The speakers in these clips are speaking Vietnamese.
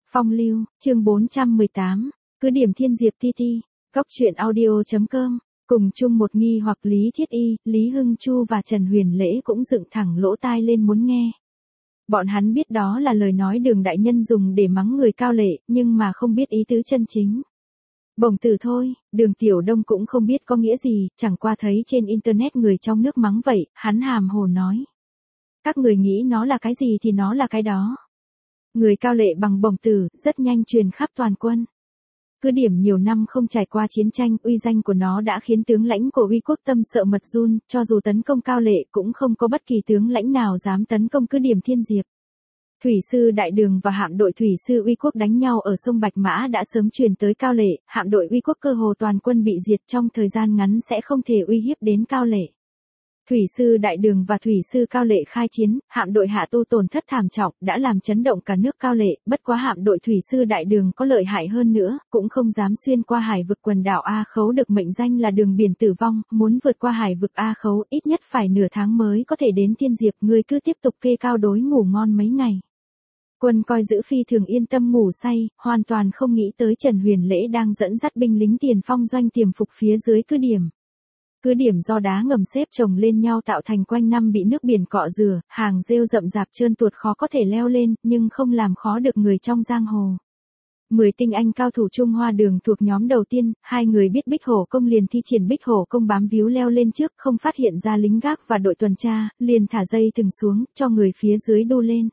Phong lưu, chương 418, cứ điểm Thiên Diệp TT, Cóc truyện audio.com, cùng chung một nghi hoặc Lý Thiết Y, Lý Hưng Chu và Trần Huyền Lễ cũng dựng thẳng lỗ tai lên muốn nghe. Bọn hắn biết đó là lời nói Đường đại nhân dùng để mắng người Cao Lệ, nhưng mà không biết ý tứ chân chính. Bổng tử thôi, Đường Tiểu Đông cũng không biết có nghĩa gì, chẳng qua thấy trên internet người trong nước mắng vậy, hắn hàm hồ nói. Các người nghĩ nó là cái gì thì nó là cái đó. Người Cao Lệ bằng bổng tử, rất nhanh truyền khắp toàn quân. Cứ điểm nhiều năm không trải qua chiến tranh, uy danh của nó đã khiến tướng lãnh của Uy Quốc tâm sợ mật run, cho dù tấn công Cao Lệ cũng không có bất kỳ tướng lãnh nào dám tấn công cứ điểm Thiên Diệp. Thủy sư Đại Đường và hạm đội thủy sư Uy Quốc đánh nhau ở sông Bạch Mã đã sớm truyền tới Cao Lệ, hạm đội Uy Quốc cơ hồ toàn quân bị diệt, trong thời gian ngắn sẽ không thể uy hiếp đến Cao Lệ. Thủy sư Đại Đường và thủy sư Cao Lệ khai chiến, hạm đội Hạ Tu tổn thất thảm trọng, đã làm chấn động cả nước Cao Lệ, bất quá hạm đội thủy sư Đại Đường có lợi hại hơn nữa, cũng không dám xuyên qua hải vực quần đảo A Khấu được mệnh danh là đường biển tử vong, muốn vượt qua hải vực A Khấu ít nhất phải nửa tháng mới có thể đến Thiên Diệp, người cứ tiếp tục kê cao đối ngủ ngon mấy ngày. Quân coi giữ phi thường yên tâm ngủ say, hoàn toàn không nghĩ tới Trần Huyền Lễ đang dẫn dắt binh lính tiền phong doanh tiềm phục phía dưới cứ điểm. Cứ điểm do đá ngầm xếp chồng lên nhau tạo thành quanh năm bị nước biển cọ rửa, hàng rêu rậm rạp trơn tuột khó có thể leo lên, nhưng không làm khó được người trong giang hồ. 10 tinh anh cao thủ Trung Hoa Đường thuộc nhóm đầu tiên, hai người biết Bích Hổ Công liền thi triển Bích Hổ Công bám víu leo lên trước, không phát hiện ra lính gác và đội tuần tra, liền thả dây thừng xuống, cho người phía dưới đu lên.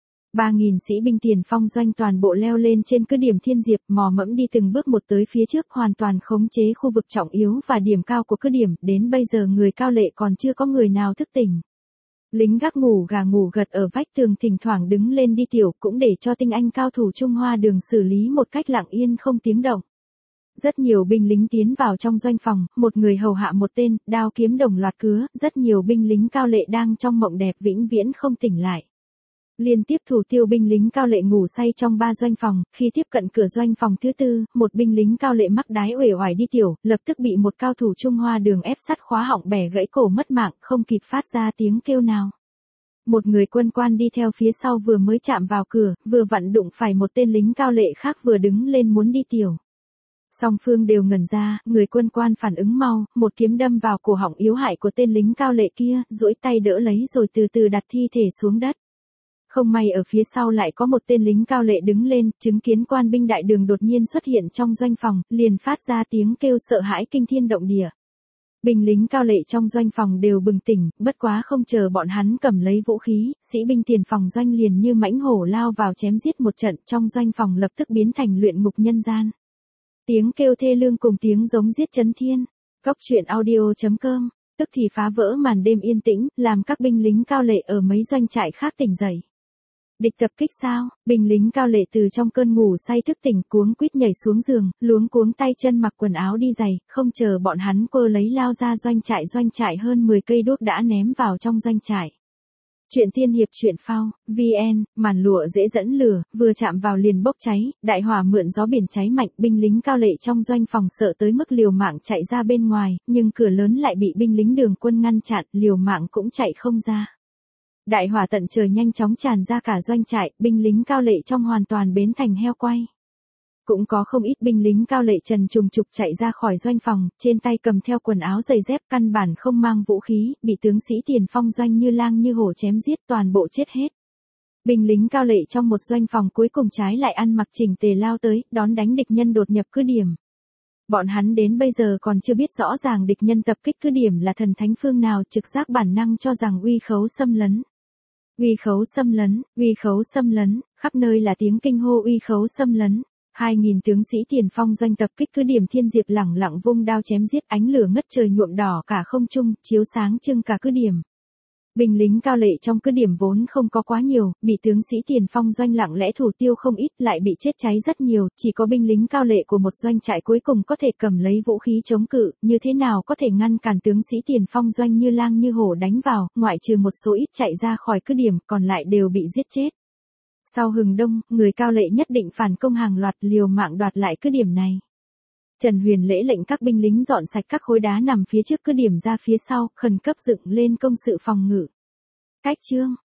3.000 sĩ binh tiền phong doanh toàn bộ leo lên trên cứ điểm Thiên Diệp, mò mẫm đi từng bước một tới phía trước, hoàn toàn khống chế khu vực trọng yếu và điểm cao của cứ điểm, đến bây giờ người Cao Lệ còn chưa có người nào thức tỉnh. Lính gác ngủ gà ngủ gật ở vách tường thỉnh thoảng đứng lên đi tiểu, cũng để cho tinh anh cao thủ Trung Hoa Đường xử lý một cách lặng yên không tiếng động. Rất nhiều binh lính tiến vào trong doanh phòng, một người hầu hạ một tên, đao kiếm đồng loạt cứa, rất nhiều binh lính Cao Lệ đang trong mộng đẹp vĩnh viễn không tỉnh lại. Liên tiếp thủ tiêu binh lính Cao Lệ ngủ say trong 3 doanh phòng, khi tiếp cận cửa doanh phòng thứ tư, một binh lính Cao Lệ mắc đái uể oải đi tiểu, lập tức bị một cao thủ Trung Hoa Đường ép sắt khóa họng bẻ gãy cổ mất mạng, không kịp phát ra tiếng kêu nào. Một người quân quan đi theo phía sau vừa mới chạm vào cửa, vừa vặn đụng phải một tên lính Cao Lệ khác vừa đứng lên muốn đi tiểu. Song phương đều ngẩn ra, người quân quan phản ứng mau, một kiếm đâm vào cổ họng yếu hại của tên lính Cao Lệ kia, duỗi tay đỡ lấy rồi từ từ đặt thi thể xuống đất. Không may ở phía sau lại có một tên lính Cao Lệ đứng lên, chứng kiến quan binh Đại Đường đột nhiên xuất hiện trong doanh phòng, liền phát ra tiếng kêu sợ hãi kinh thiên động địa. Binh lính Cao Lệ trong doanh phòng đều bừng tỉnh, bất quá không chờ bọn hắn cầm lấy vũ khí, sĩ binh tiền phòng doanh liền như mãnh hổ lao vào chém giết một trận, trong doanh phòng lập tức biến thành luyện ngục nhân gian. Tiếng kêu thê lương cùng tiếng giống giết chấn thiên. Cóc truyện audio.com, tức thì phá vỡ màn đêm yên tĩnh, làm các binh lính Cao Lệ ở mấy doanh trại khác tỉnh dậy. Địch tập kích sao? Binh lính Cao Lệ từ trong cơn ngủ say thức tỉnh, cuống quýt nhảy xuống giường, luống cuống tay chân mặc quần áo đi giày, không chờ bọn hắn quơ lấy lao ra doanh trại hơn 10 cây đuốc đã ném vào trong doanh trại. Chuyện tiên hiệp truyện phao, VN, màn lụa dễ dẫn lửa, vừa chạm vào liền bốc cháy, đại hỏa mượn gió biển cháy mạnh, binh lính Cao Lệ trong doanh phòng sợ tới mức liều mạng chạy ra bên ngoài, nhưng cửa lớn lại bị binh lính Đường quân ngăn chặn, liều mạng cũng chạy không ra. Đại hỏa tận trời nhanh chóng tràn ra cả doanh trại, binh lính Cao Lệ trong hoàn toàn bến thành heo quay. Cũng có không ít binh lính Cao Lệ trần trùng trục chạy ra khỏi doanh phòng, trên tay cầm theo quần áo giày dép, căn bản không mang vũ khí, bị tướng sĩ tiền phong doanh như lang như hổ chém giết, toàn bộ chết hết. Binh lính Cao Lệ trong một doanh phòng cuối cùng trái lại ăn mặc chỉnh tề lao tới, đón đánh địch nhân đột nhập cứ điểm. Bọn hắn đến bây giờ còn chưa biết rõ ràng địch nhân tập kích cứ điểm là thần thánh phương nào, trực giác bản năng cho rằng Uy Khấu xâm lấn. Uy Khấu xâm lấn, Uy Khấu xâm lấn, khắp nơi là tiếng kinh hô Uy Khấu xâm lấn. 2.000 tướng sĩ tiền phong doanh tập kích cứ điểm Thiên Diệp lẳng lặng vung đao chém giết, ánh lửa ngất trời nhuộm đỏ cả không trung, chiếu sáng trưng cả cứ điểm. Binh lính Cao Lệ trong cứ điểm vốn không có quá nhiều, bị tướng sĩ tiền phong doanh lặng lẽ thủ tiêu không ít, lại bị chết cháy rất nhiều, chỉ có binh lính Cao Lệ của một doanh trại cuối cùng có thể cầm lấy vũ khí chống cự, như thế nào có thể ngăn cản tướng sĩ tiền phong doanh như lang như hổ đánh vào, ngoại trừ một số ít chạy ra khỏi cứ điểm, còn lại đều bị giết chết. Sau hừng đông, người Cao Lệ nhất định phản công hàng loạt, liều mạng đoạt lại cứ điểm này. Trần Huyền Lễ lệnh các binh lính dọn sạch các khối đá nằm phía trước cứ điểm ra phía sau, khẩn cấp dựng lên công sự phòng ngự. Cách chương